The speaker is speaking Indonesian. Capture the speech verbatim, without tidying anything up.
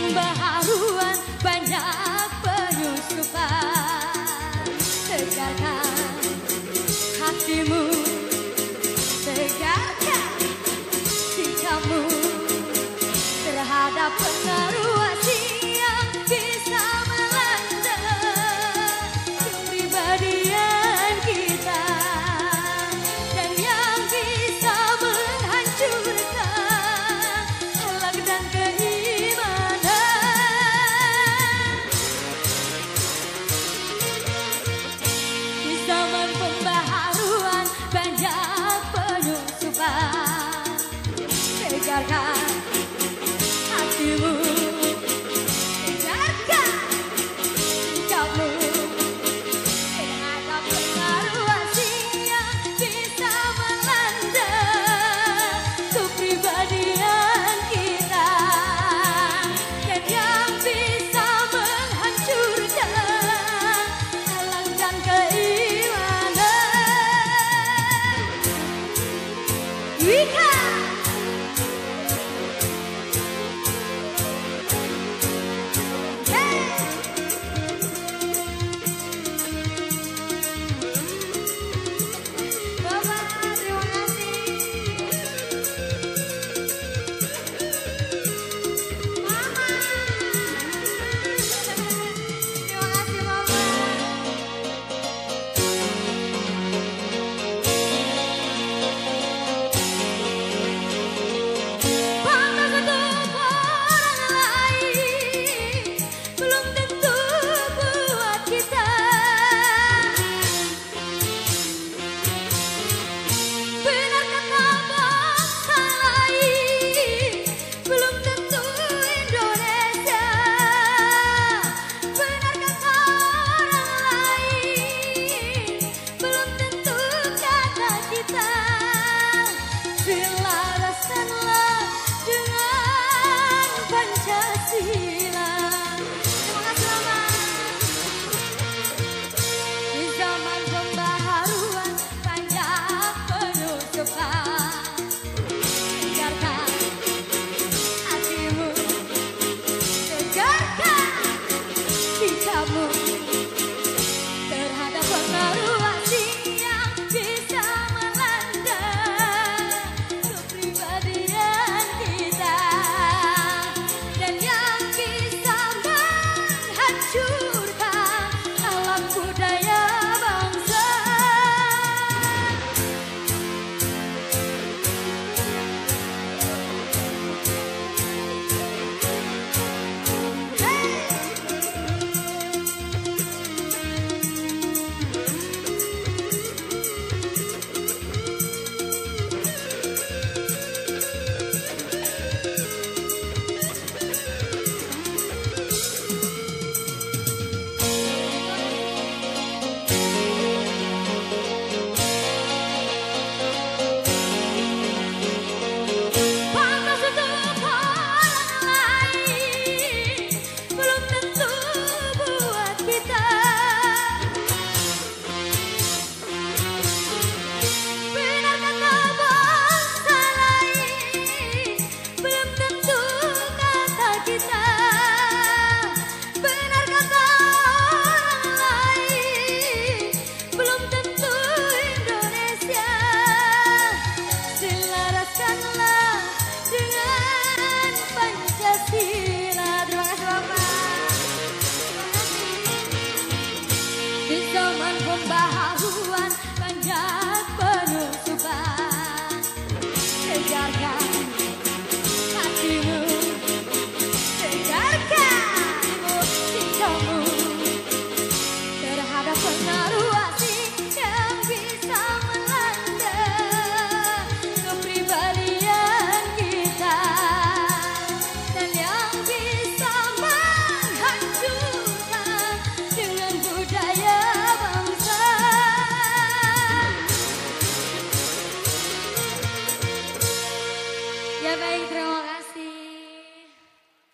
pembaharuan, banyak penyusupan. Tegarkan hatimu, tegarkan sikapmu terhadap pengaruh asing yang bisa melanda kepribadian kita dan yang bisa menghancurkan akhlak dan keimanan. Di zaman pembaharuan, banyak penyusupan. Tegarkan hatimu, tegarkan sikapmu terhadap pengaruh asing yang bisa melanda kepribadian kita dan yang bisa menghancurkan akhlak dan keimanan. Wika! Terhadap pengaruh asing yang bisa melanda kepribadian kita dan yang bisa menghancurkan alam budaya bangsa. Pembaharuan, banyak penyusupan. Tegarkan hatimu, tegarkan sikapmu terhadap pengaruh asing yang bisa melanda kepribadian kita dan yang bisa menghancurkan dengan budaya. Ya baik, terima